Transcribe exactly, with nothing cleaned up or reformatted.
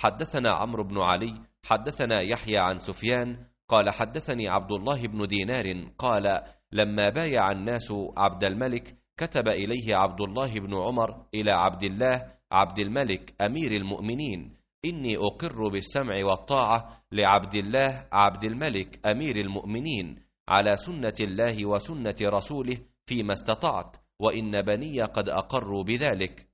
حدثنا عمرو بن علي حدثنا يحيى عن سفيان قال حدثني عبد الله بن دينار قال لما بايع الناس عبد الملك كتب إليه عبد الله بن عمر إلى عبد الله عبد الملك أمير المؤمنين إني أقر بالسمع والطاعة لعبد الله عبد الملك أمير المؤمنين على سنة الله وسنة رسوله فيما استطعت، وإن بني قد أقروا بذلك.